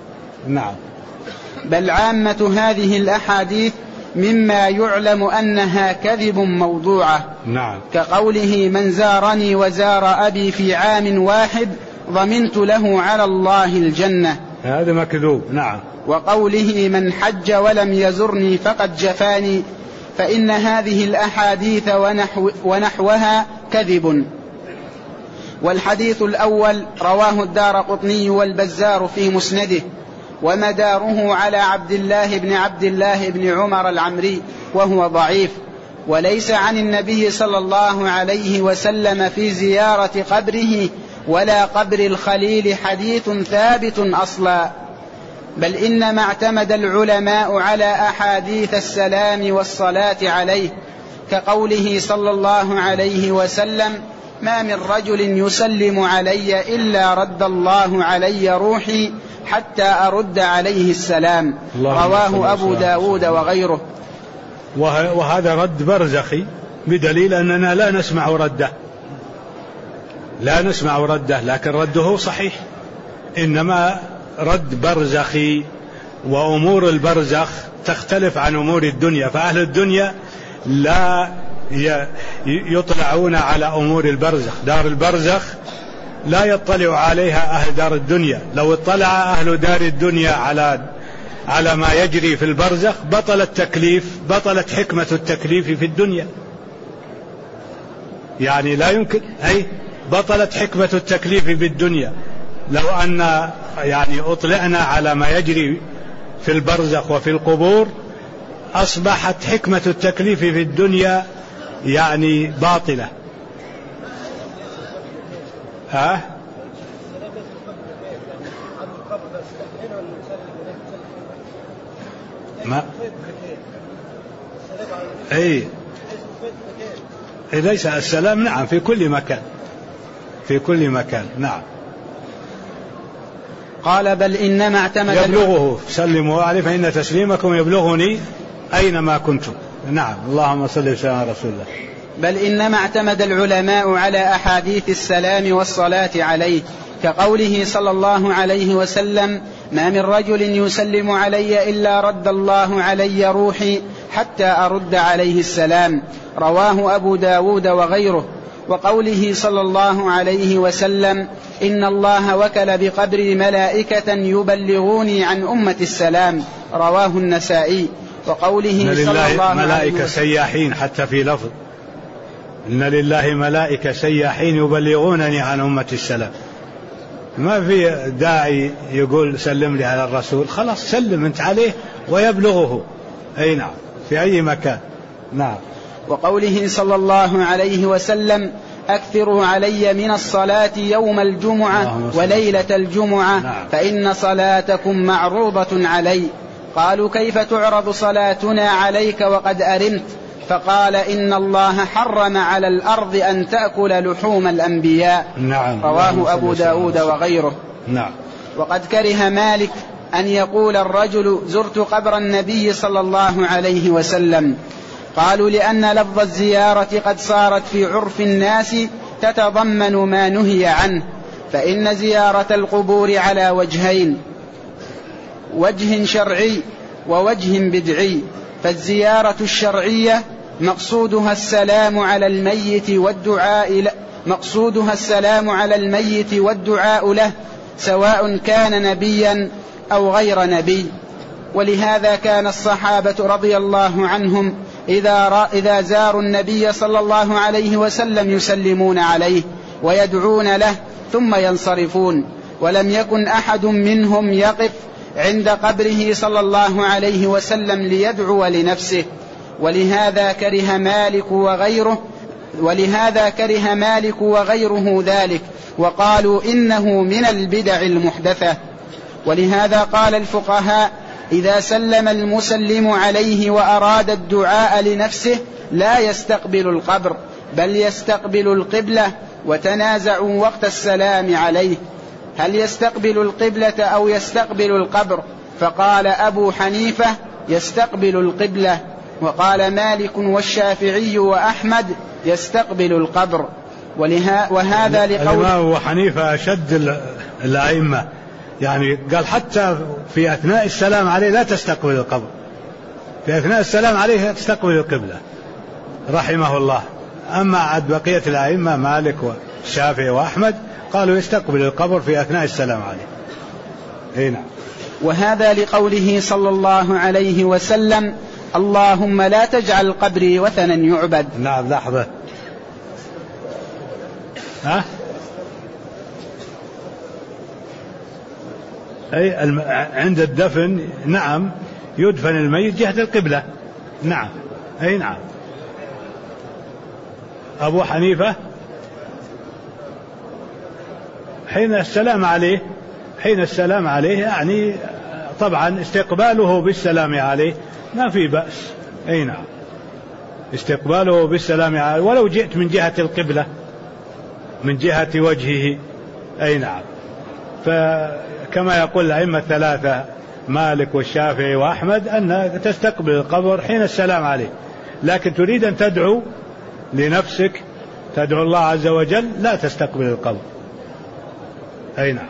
بل عامة هذه الأحاديث مما يعلم أنها كذب موضوعة. كقوله من زارني وزار أبي في عام واحد ضمنت له على الله الجنة، هذا مكذوب. وقوله من حج ولم يزرني فقد جفاني، فإن هذه الأحاديث ونحوها كذب. والحديث الأول رواه الدارقطني والبزار في مسنده، ومداره على عبد الله بن عمر العمري، وهو ضعيف، وليس عن النبي صلى الله عليه وسلم في زيارة قبره ولا قبر الخليل حديث ثابت أصلا، بل إنما اعتمد العلماء على أحاديث السلام والصلاة عليه، كقوله صلى الله عليه وسلم: ما من رجل يسلم علي إلا رد الله علي روحي حتى أرد عليه السلام، رواه أبو داود وغيره. وهذا رد برزخي، بدليل أننا لا نسمع رده، لكن رده صحيح، إنما رد برزخي، وأمور البرزخ تختلف عن أمور الدنيا، فأهل الدنيا لا يطلعون على أمور البرزخ. دار البرزخ لا يطلع عليها أهل دار الدنيا. لو اطلع أهل دار الدنيا على ما يجري في البرزخ بطلت حكمة التكليف في الدنيا، يعني لا يمكن بطلت حكمة التكليف في الدنيا. لو أن أطلعنا على ما يجري في البرزخ وفي القبور أصبحت حكمة التكليف في الدنيا باطلة. ليس السلام نعم في كل مكان، في كل مكان. نعم. قال بل إنما اعتمد يبلغه سلموا عليه فإن تسليمكم يبلغني أينما كنتم. نعم. اللهم صل وسلم على رسول الله. بل إنما اعتمد العلماء على أحاديث السلام والصلاة عليه، كقوله صلى الله عليه وسلم: ما من رجل يسلم علي إلا رد الله علي روحي حتى أرد عليه السلام، رواه أبو داود وغيره. وقوله صلى الله عليه وسلم: إن الله وكل بقبري ملائكة يبلغوني عن أمة السلام، رواه النسائي. وقوله صلى الله عليه ملائكة سياحين، حتى في لفظ إن لله ملائكة سياحين يبلغونني عن أمة السلام. ما في داعي يقول سلم لي على الرسول، خلاص سلم أنت عليه ويبلغه. أي نعم، في أي مكان. نعم. وقوله صلى الله عليه وسلم: أكثروا علي من الصلاة يوم الجمعة وليلة الجمعة. نعم. فإن صلاتكم معروضة علي. قالوا: كيف تعرض صلاتنا عليك وقد أرمت؟ فقال: إن الله حرم على الأرض أن تأكل لحوم الأنبياء. نعم. رواه أبو داود وغيره. نعم. وقد كره مالك أن يقول الرجل: زرت قبر النبي صلى الله عليه وسلم. قالوا: لأن لفظ الزيارة قد صارت في عرف الناس تتضمن ما نهي عنه، فإن زيارة القبور على وجهين: وجه شرعي ووجه بدعي. فالزيارة الشرعية مقصودها السلام على الميت والدعاء له، سواء كان نبيا أو غير نبي. ولهذا كان الصحابة رضي الله عنهم إذا زاروا النبي صلى الله عليه وسلم يسلمون عليه ويدعون له ثم ينصرفون، ولم يكن أحد منهم يقف عند قبره صلى الله عليه وسلم ليدعو لنفسه. ولهذا كره مالك وغيره ذلك، وقالوا إنه من البدع المحدثة. ولهذا قال الفقهاء: إذا سلم المسلم عليه وأراد الدعاء لنفسه لا يستقبل القبر بل يستقبل القبلة، وتنازعوا وقت السلام عليه هل يستقبل القبلة أو يستقبل القبر، فقال أبو حنيفة: يستقبل القبلة، وقال مالك والشافعي وأحمد: يستقبل القبر. وهذا لقول أبو حنيفة أشد الأئمة، يعني قال حتى في أثناء السلام عليه لا تستقبل القبر، في أثناء السلام عليه تستقبل القبلة رحمه الله. أما عد بقية الأئمة مالك والشافعي وأحمد قالوا يستقبل القبر في أثناء السلام عليه. نعم. وهذا لقوله صلى الله عليه وسلم: اللهم لا تجعل قبري وثنا يعبد. نعم. لحظة. أي عند الدفن نعم يدفن الميت جهة القبلة. نعم. أي نعم. أبو حنيفة حين السلام عليه يعني طبعا استقباله بالسلام عليه ما في بأس. أي نعم. استقباله بالسلام عليه ولو جئت من جهة القبلة من جهة وجهه. أي نعم. فكما يقول الأئمة الثلاثة مالك والشافعي وأحمد أن تستقبل القبر حين السلام عليه، لكن تريد أن تدعو لنفسك تدعو الله عز وجل لا تستقبل القبر. أي نعم.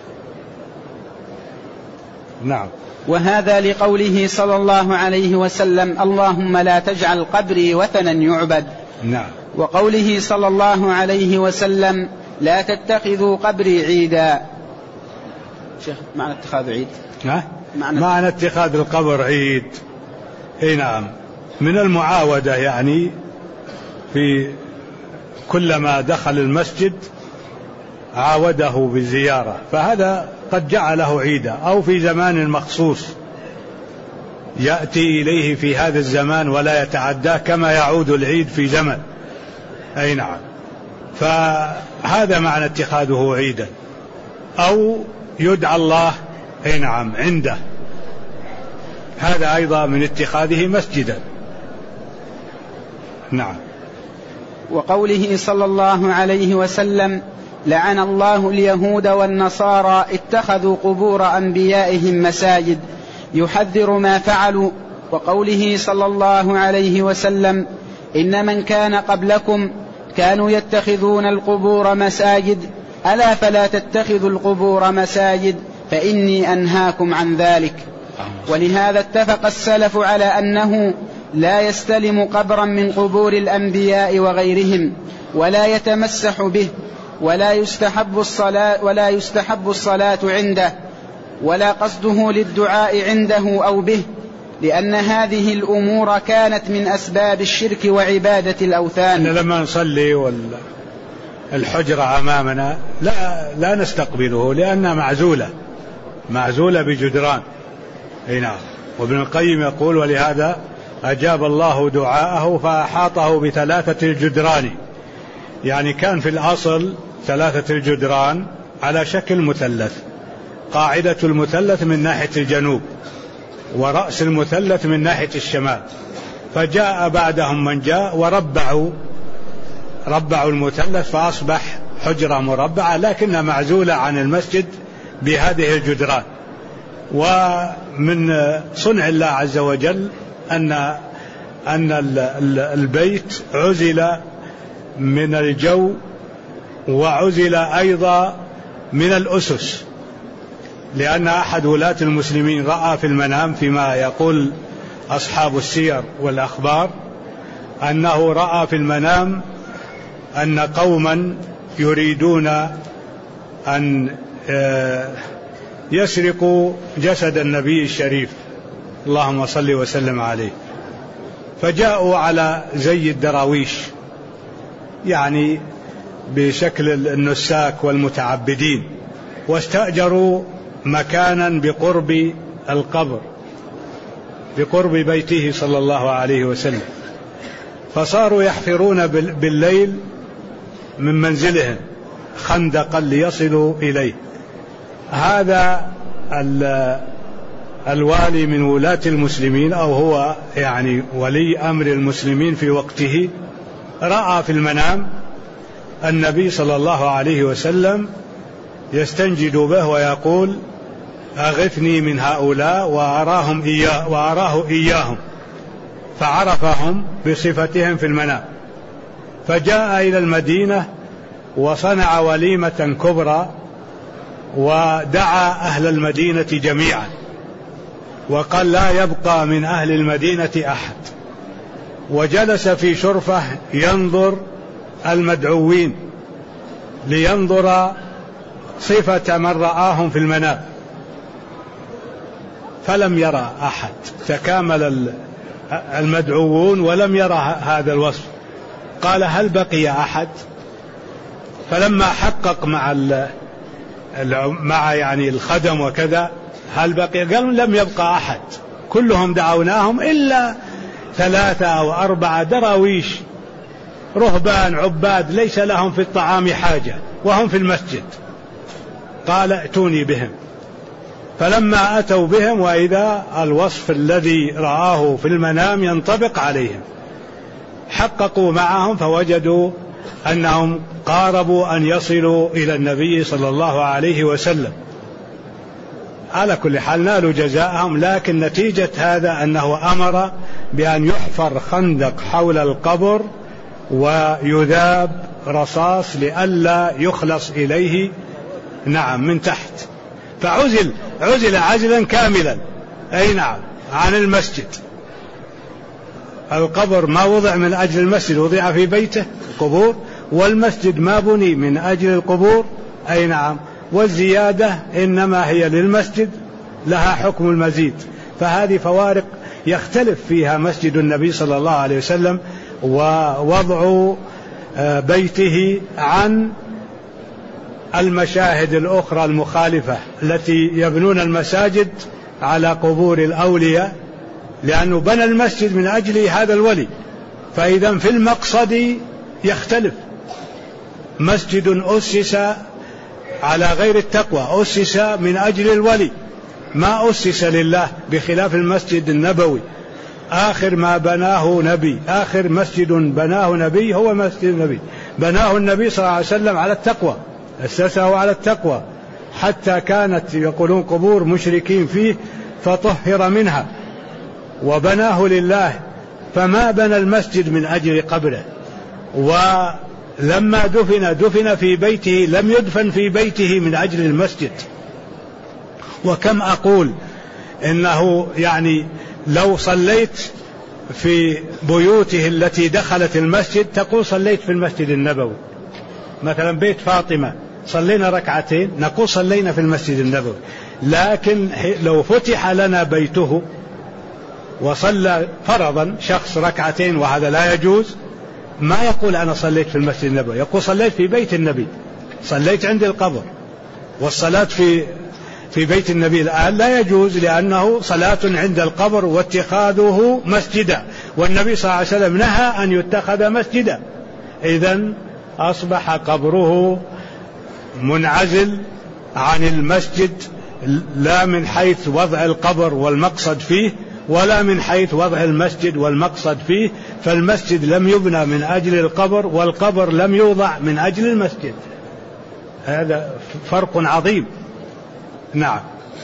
نعم. وهذا لقوله صلى الله عليه وسلم: اللهم لا تجعل قبري وثنا يعبد. نعم. وقوله صلى الله عليه وسلم: لا تتخذوا قبري عيدا. شيخ معنى اتخاذ عيد؟ معنى اتخاذ القبر عيد. اي نعم، من المعاودة، يعني في كلما دخل المسجد عاوده بالزيارة، فهذا قد جعله عيدا، أو في زمان مخصوص يأتي إليه في هذا الزمان ولا يتعداه كما يعود العيد في زمن. أي نعم. فهذا معنى اتخاذه عيدا، أو يدعى الله أي نعم عنده، هذا أيضا من اتخاذه مسجدا. نعم. وقوله صلى الله عليه وسلم: لعن الله اليهود والنصارى اتخذوا قبور أنبيائهم مساجد، يحذر ما فعلوا. وقوله صلى الله عليه وسلم: إن من كان قبلكم كانوا يتخذون القبور مساجد، ألا فلا تتخذوا القبور مساجد فإني أنهاكم عن ذلك. ولهذا اتفق السلف على أنه لا يستلم قبرا من قبور الأنبياء وغيرهم، ولا يتمسح به، ولا يستحب الصلاة عنده، ولا قصده للدعاء عنده أو به، لأن هذه الأمور كانت من أسباب الشرك وعبادة الأوثان. لما نصلي والحجرة أمامنا لا نستقبله، لأنها معزولة بجدران. نعم. وابن القيم يقول: ولهذا أجاب الله دعاءه فأحاطه بثلاثة الجدران. يعني كان في الأصل 3 الجدران على شكل مثلث، قاعدة المثلث من ناحية الجنوب، ورأس المثلث من ناحية الشمال. فجاء بعدهم من جاء وربعوا المثلث، فأصبح حجرة مربعة لكنها معزولة عن المسجد بهذه الجدران. ومن صنع الله عز وجل أن البيت عزل من الجو، وعزل أيضا من الأسس، لأن أحد ولاة المسلمين رأى في المنام، فيما يقول أصحاب السير والأخبار، أنه رأى في المنام أن قوما يريدون أن يسرقوا جسد النبي الشريف اللهم صل وسلم عليه. فجاءوا على زي الدراويش، يعني بشكل النساك والمتعبدين، واستأجروا مكانا بقرب القبر، بقرب بيته صلى الله عليه وسلم. فصاروا يحفرون بالليل من منزلهم خندقا ليصلوا إليه. هذا الوالي من ولاة المسلمين، أو هو يعني ولي أمر المسلمين في وقته، رأى في المنام النبي صلى الله عليه وسلم يستنجد به ويقول: أغثني من هؤلاء، وأراه إياهم، فعرفهم بصفتهم في المنام. فجاء إلى المدينة وصنع وليمة كبرى، ودعا أهل المدينة جميعا، وقال: لا يبقى من أهل المدينة أحد. وجلس في شرفة ينظر المدعوين لينظر صفة من رآهم في المنام، فلم يرى أحد. تكامل المدعوون ولم يرى هذا الوصف. قال: هل بقي أحد؟ فلما حقق مع يعني الخدم وكذا، هل بقي؟ قالوا: لم يبقى أحد، كلهم دعوناهم إلا 3 أو 4 دراويش رهبان عباد ليس لهم في الطعام حاجة وهم في المسجد. قال: ائتوني بهم. فلما أتوا بهم وإذا الوصف الذي رآه في المنام ينطبق عليهم، حققوا معهم فوجدوا أنهم قاربوا أن يصلوا إلى النبي صلى الله عليه وسلم. على كل حال نالوا جزاءهم، لكن نتيجة هذا أنه أمر بأن يحفر خندق حول القبر ويذاب رصاص لئلا يخلص إليه من تحت. فعزل عزلا كاملا، أي نعم، عن المسجد. القبر ما وضع من أجل المسجد، وضع في بيته قبور، والمسجد ما بني من أجل القبور، أي نعم، والزيادة إنما هي للمسجد، لها حكم المزيد. فهذه فوارق يختلف فيها مسجد النبي صلى الله عليه وسلم ووضع بيته عن المشاهد الأخرى المخالفة التي يبنون المساجد على قبور الأولياء، لأنه بنى المسجد من أجل هذا الولي. فإذا في المقصد يختلف. مسجد أسس على غير التقوى، أسس من أجل الولي، ما أسس لله، بخلاف المسجد النبوي آخر ما بناه نبي، آخر مسجد بناه نبي هو مسجد النبي، بناه النبي صلى الله عليه وسلم على التقوى، أسسه على التقوى، حتى كانت يقولون قبور مشركين فيه فطهر منها وبناه لله، فما بنى المسجد من أجل قبره. ولما دفن في بيته، لم يدفن في بيته من أجل المسجد. وكم أقول إنه يعني لو صليت في بيوته التي دخلت المسجد تقول صليت في المسجد النبوي، مثلا بيت فاطمة صلينا ركعتين نقول صلينا في المسجد النبوي. لكن لو فتح لنا بيته وصلى فرضا شخص ركعتين وهذا لا يجوز، ما يقول أنا صليت في المسجد النبوي، يقول صليت في بيت النبي، صليت عند القبر. والصلاة في بيت النبي الآن لا يجوز، لأنه صلاة عند القبر واتخاذه مسجدا، والنبي صلى الله عليه وسلم نهى أن يتخذ مسجدا. إذن أصبح قبره منعزل عن المسجد، لا من حيث وضع القبر والمقصد فيه، ولا من حيث وضع المسجد والمقصد فيه. فالمسجد لم يبنى من أجل القبر، والقبر لم يوضع من أجل المسجد. هذا فرق عظيم. نعم.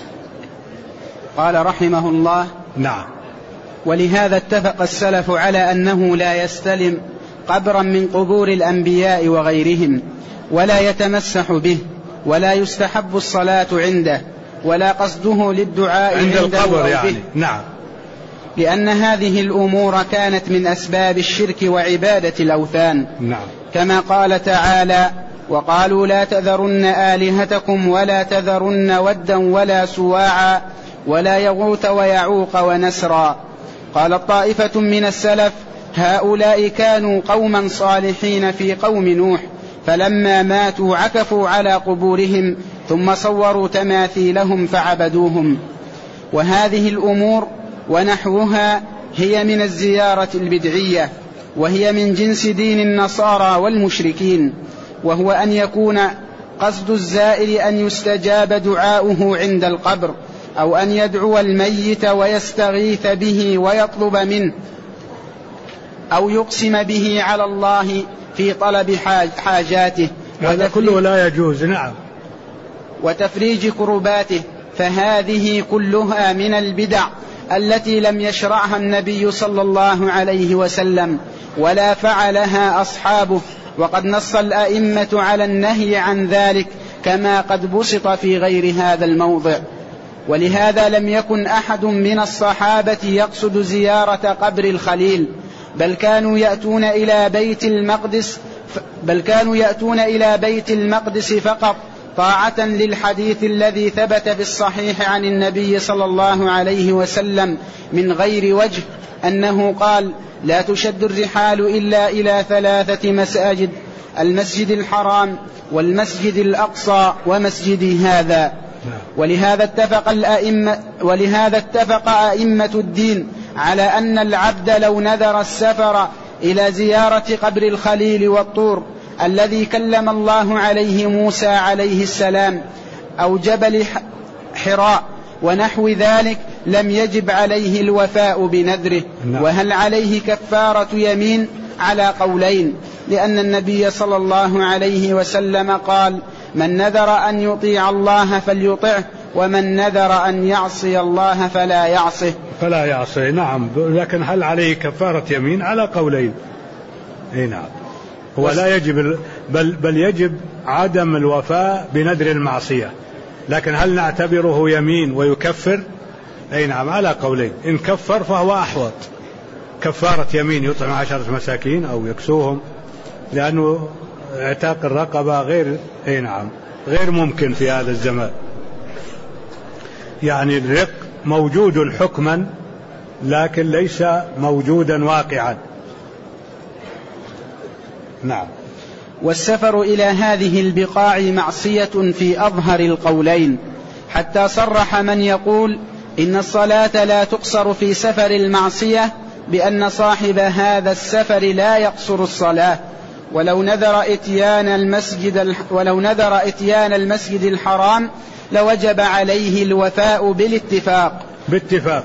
قال رحمه الله: نعم. ولهذا اتفق السلف على أنه لا يستلم قبرا من قبور الأنبياء وغيرهم، ولا يتمسح به، ولا يستحب الصلاة عنده، ولا قصده للدعاء عند القبر يعني. نعم. لأن هذه الأمور كانت من أسباب الشرك وعبادة الأوثان. نعم. كما قال تعالى: وقالوا لا تذرن آلهتكم ولا تذرن ودا ولا سواعا ولا يغوث ويعوق ونسرا. قال طائفة من السلف: هؤلاء كانوا قوما صالحين في قوم نوح، فلما ماتوا عكفوا على قبورهم ثم صوروا تماثيلهم فعبدوهم. وهذه الأمور ونحوها هي من الزيارة البدعية، وهي من جنس دين النصارى والمشركين، وهو أن يكون قصد الزائر أن يستجاب دعاؤه عند القبر، أو أن يدعو الميت ويستغيث به ويطلب منه، أو يقسم به على الله في طلب حاجاته، هذا كله لا يجوز. نعم. وتفريج كرباته. فهذه كلها من البدع التي لم يشرعها النبي صلى الله عليه وسلم ولا فعلها أصحابه، وقد نص الأئمة على النهي عن ذلك كما قد بسط في غير هذا الموضع. ولهذا لم يكن أحد من الصحابة يقصد زيارة قبر الخليل، بل كانوا يأتون إلى بيت المقدس فقط طاعة للحديث الذي ثبت في الصحيح عن النبي صلى الله عليه وسلم من غير وجه أنه قال: لا تشد الرحال إلا إلى 3 مساجد: المسجد الحرام والمسجد الأقصى ومسجدي هذا. ولهذا اتفق أئمة الدين على أن العبد لو نذر السفر إلى زيارة قبر الخليل والطور الذي كلم الله عليه موسى عليه السلام، أو جبل حراء ونحو ذلك، لم يجب عليه الوفاء بنذره. وهل عليه كفارة يمين؟ على قولين، لأن النبي صلى الله عليه وسلم قال: من نذر أن يطيع الله فليطعه، ومن نذر أن يعصي الله فلا يعصه. نعم. لكن هل عليه كفارة يمين؟ على قولين. نعم. هو لا يجب، بل يجب عدم الوفاء بنذر المعصية. لكن هل نعتبره يمين ويكفر؟ نعم، على قولين. إن كفر فهو أحوط، كفارة يمين يطعم 10 مساكين أو يكسوهم، لأنه اعتاق الرقبة غير ممكن في هذا الزمان. يعني الرق موجود حكما لكن ليس موجودا واقعا. نعم. والسفر إلى هذه البقاع معصية في أظهر القولين، حتى صرح من يقول إن الصلاة لا تقصر في سفر المعصية بأن صاحب هذا السفر لا يقصر الصلاة، ولو نذر إتيان المسجد الحرام لوجب عليه الوفاء بالاتفاق.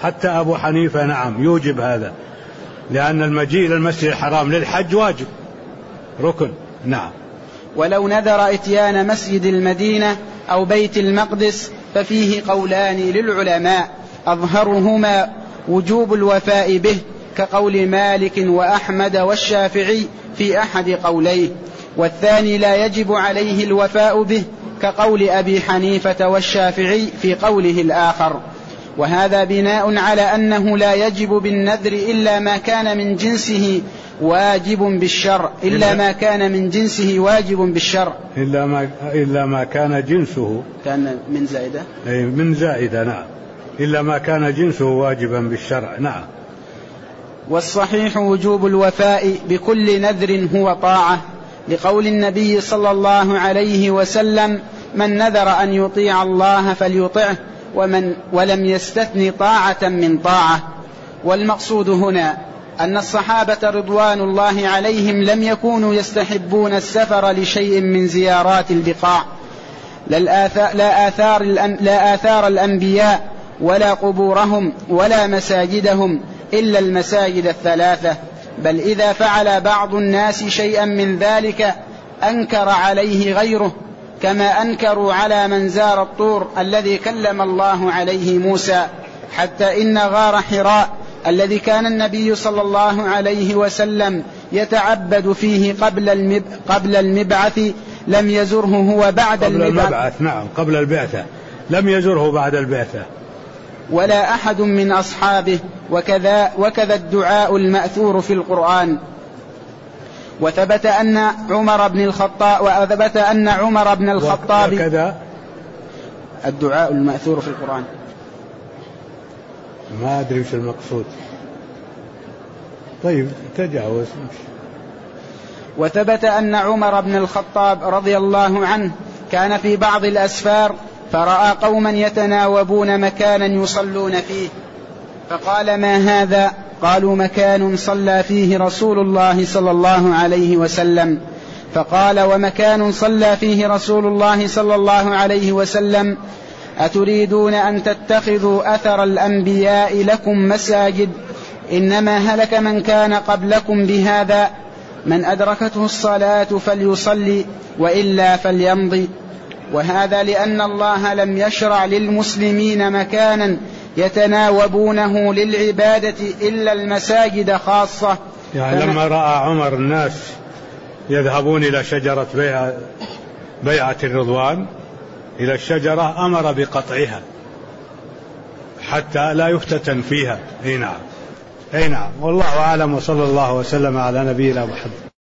حتى أبو حنيفة نعم يوجب هذا، لأن المجيء إلى المسجد الحرام للحج واجب ركن. نعم. ولو نذر إتيان مسجد المدينة أو بيت المقدس ففيه قولان للعلماء أظهرهما وجوب الوفاء به، كقول مالك وأحمد والشافعي في أحد قوليه، والثاني لا يجب عليه الوفاء به، كقول أبي حنيفة والشافعي في قوله الآخر. وهذا بناء على أنه لا يجب بالنذر إلا ما كان من جنسه واجب بالشرع، إلا ما كان من جنسه واجب بالشرع، إلا ما كان جنسه كان من زائدة، أي من زائدة. نعم. إلا ما كان جنسه واجبا بالشرع. نعم. والصحيح وجوب الوفاء بكل نذر هو طاعة، لقول النبي صلى الله عليه وسلم: من نذر أن يطيع الله فليطعه، ولم يستثن طاعة من طاعة. والمقصود هنا أن الصحابة رضوان الله عليهم لم يكونوا يستحبون السفر لشيء من زيارات البقاع، لا آثار الأنبياء ولا قبورهم ولا مساجدهم إلا المساجد الثلاثة، بل إذا فعل بعض الناس شيئا من ذلك أنكر عليه غيره، كما أنكروا على من زار الطور الذي كلم الله عليه موسى، حتى إن غار حراء الذي كان النبي صلى الله عليه وسلم يتعبد فيه قبل المبعث لم يزره هو بعد المبعث. نعم، قبل البعثة لم يزره بعد البعثة ولا أحد من أصحابه، وكذا الدعاء المأثور في القرآن. وثبت أن عمر بن الخطاب وكذا الدعاء المأثور في القرآن، ما أدري وش المقصود. طيب تجاوز. وثبت أن عمر بن الخطاب رضي الله عنه كان في بعض الأسفار فرأى قوما يتناوبون مكانا يصلون فيه، فقال: ما هذا؟ قالوا: مكان صلى فيه رسول الله صلى الله عليه وسلم. فقال: ومكان صلى فيه رسول الله صلى الله عليه وسلم أتريدون أن تتخذوا أثر الأنبياء لكم مساجد؟ إنما هلك من كان قبلكم بهذا، من أدركته الصلاة فليصلي وإلا فليمضي. وهذا لأن الله لم يشرع للمسلمين مكانا يتناوبونه للعبادة إلا المساجد خاصة. يعني لما رأى عمر الناس يذهبون إلى شجرة بيعة الرضوان إلى الشجرة أمر بقطعها حتى لا يفتتن فيها. أي نعم. والله أعلم، وصلى الله وسلم على نبينا محمد.